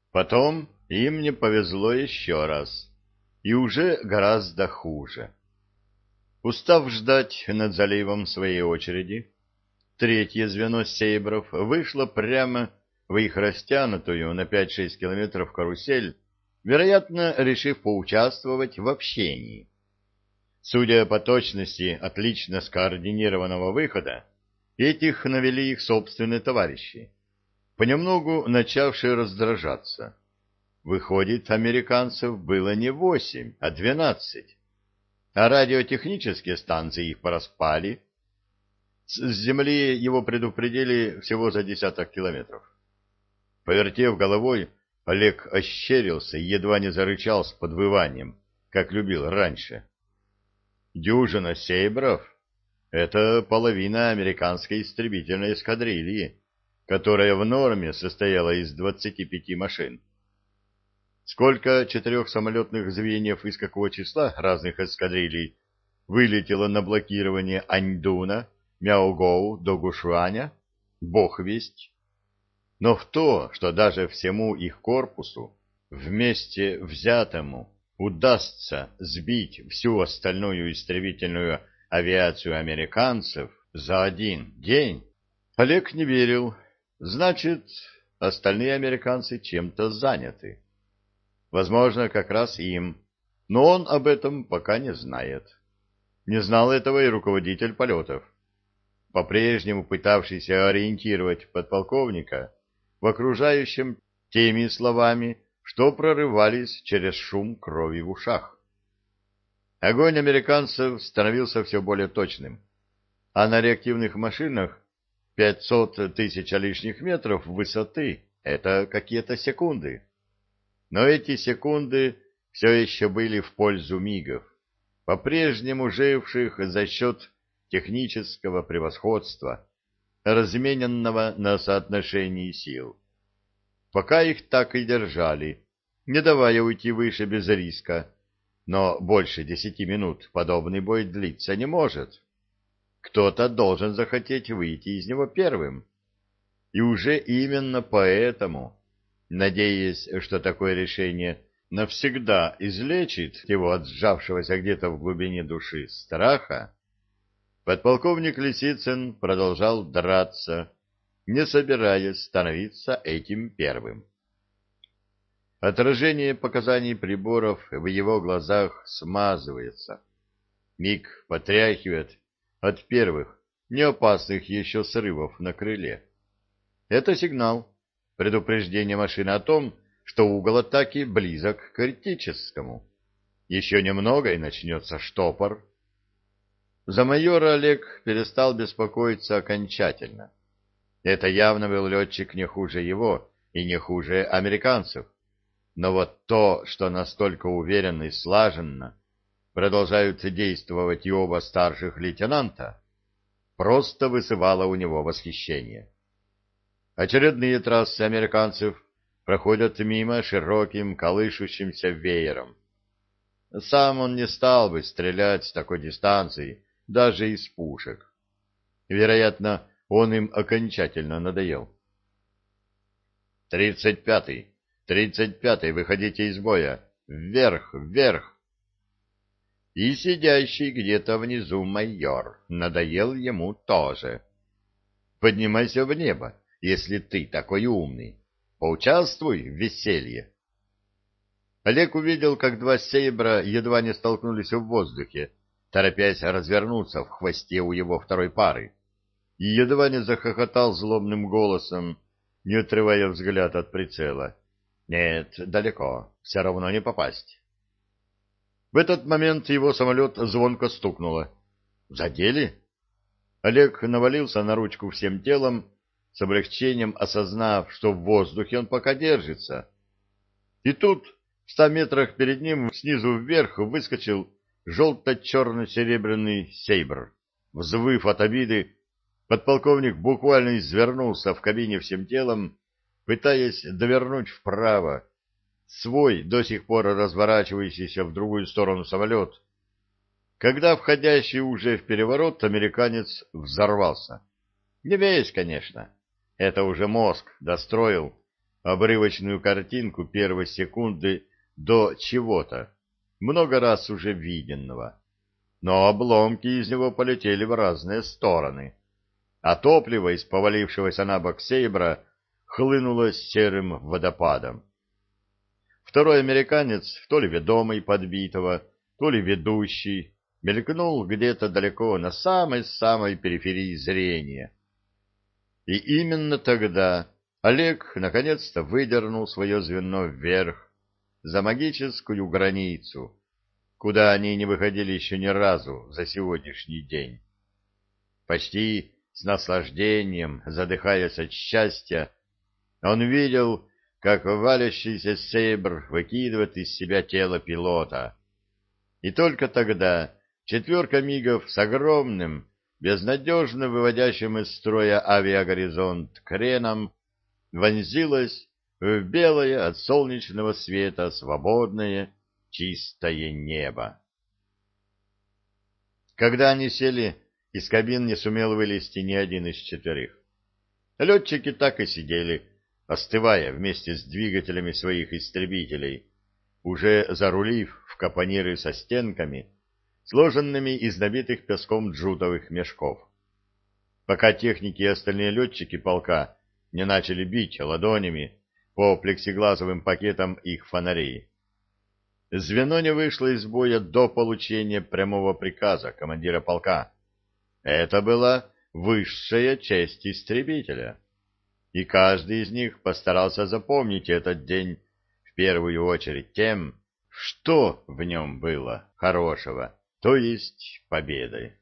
Потом им не повезло еще раз, и уже гораздо хуже. Устав ждать над заливом своей очереди, третье звено сейбров вышло прямо в их растянутую на 5-6 километров карусель, вероятно, решив поучаствовать в общении. Судя по точности отлично скоординированного выхода, этих навели их собственные товарищи, понемногу начавшие раздражаться. Выходит, американцев было не 8, а 12, а радиотехнические станции их пораспали. С земли его предупредили всего за десяток километров. Повертев головой, Олег ощерился и едва не зарычал с подвыванием, как любил раньше. Дюжина сейбров — это половина американской истребительной эскадрильи, которая в норме состояла из 25 машин. Сколько четырех самолетных звеньев из какого числа разных эскадрилий вылетело на блокирование Аньдуна, Мяогоу, Догушуаня, бог весть. Но в то, что даже всему их корпусу, вместе взятому, удастся сбить всю остальную истребительную авиацию американцев за один день, Олег не верил. Значит, остальные американцы чем-то заняты. Возможно, как раз им, но он об этом пока не знает. Не знал этого и руководитель полетов, по-прежнему пытавшийся ориентировать подполковника в окружающем теми словами, что прорывались через шум крови в ушах. Огонь американцев становился все более точным, а на реактивных машинах 500 тысяч лишних метров высоты — это какие-то секунды. Но эти секунды все еще были в пользу мигов, по-прежнему живших за счет технического превосходства, размененного на соотношении сил. Пока их так и держали, не давая уйти выше без риска, но больше 10 минут подобный бой длиться не может. Кто-то должен захотеть выйти из него первым. И уже именно поэтому, надеясь, что такое решение навсегда излечит его от сжавшегося где-то в глубине души страха, подполковник Лисицын продолжал драться, не собираясь становиться этим первым. Отражение показаний приборов в его глазах смазывается. Миг потряхивает от первых, неопасных еще срывов на крыле. Это сигнал, предупреждение машины о том, что угол атаки близок к критическому. Еще немного, и начнется штопор. За майора Олег перестал беспокоиться окончательно. Это явно был летчик не хуже его и не хуже американцев. Но вот то, что настолько уверенно и слаженно продолжают действовать и оба старших лейтенанта, просто вызывало у него восхищение. Очередные трассы американцев проходят мимо широким колышущимся веером. Сам он не стал бы стрелять с такой дистанции, даже из пушек. Вероятно, он им окончательно надоел. 35-й, 35-й, выходите из боя! Вверх, вверх! И сидящий где-то внизу майор надоел ему тоже. Поднимайся в небо, если ты такой умный. Поучаствуй в веселье. Олег увидел, как два сейбра едва не столкнулись в воздухе, торопясь развернуться в хвосте у его второй пары, и едва не захохотал злобным голосом, не отрывая взгляд от прицела. Нет, далеко, все равно не попасть. В этот момент его самолет звонко стукнуло. Задели? Олег навалился на ручку всем телом, с облегчением осознав, что в воздухе он пока держится. И тут, в 100 метрах перед ним, снизу вверх выскочил желто-черно-серебряный сейбр. Взвыв от обиды, подполковник буквально извернулся в кабине всем телом, пытаясь довернуть вправо свой, до сих пор разворачивающийся в другую сторону самолет, когда входящий уже в переворот американец взорвался. Не весь, конечно. Это уже мозг достроил, обрывочную картинку первой секунды до чего-то, много раз уже виденного. Но обломки из него полетели в разные стороны, а топливо из повалившегося на бок Сейбра хлынуло серым водопадом. Второй американец, то ли ведомый подбитого, то ли ведущий, мелькнул где-то далеко на самой-самой периферии зрения. И именно тогда Олег наконец-то выдернул свое звено вверх, за магическую границу, куда они не выходили еще ни разу за сегодняшний день. Почти с наслаждением, задыхаясь от счастья, он видел, как валящийся сейбр выкидывает из себя тело пилота. И только тогда четверка мигов с огромным, безнадежно выводящим из строя авиагоризонт креном вонзилась в белое от солнечного света свободное чистое небо. Когда они сели, из кабин не сумел вылезти ни один из четверых. Летчики так и сидели, остывая вместе с двигателями своих истребителей, уже зарулив в капониры со стенками, сложенными из набитых песком джутовых мешков. Пока техники и остальные летчики полка не начали бить ладонями по плексиглазовым пакетам их фонарей. Звено не вышло из боя до получения прямого приказа командира полка. Это была высшая честь истребителя. И каждый из них постарался запомнить этот день в первую очередь тем, что в нем было хорошего, то есть победой.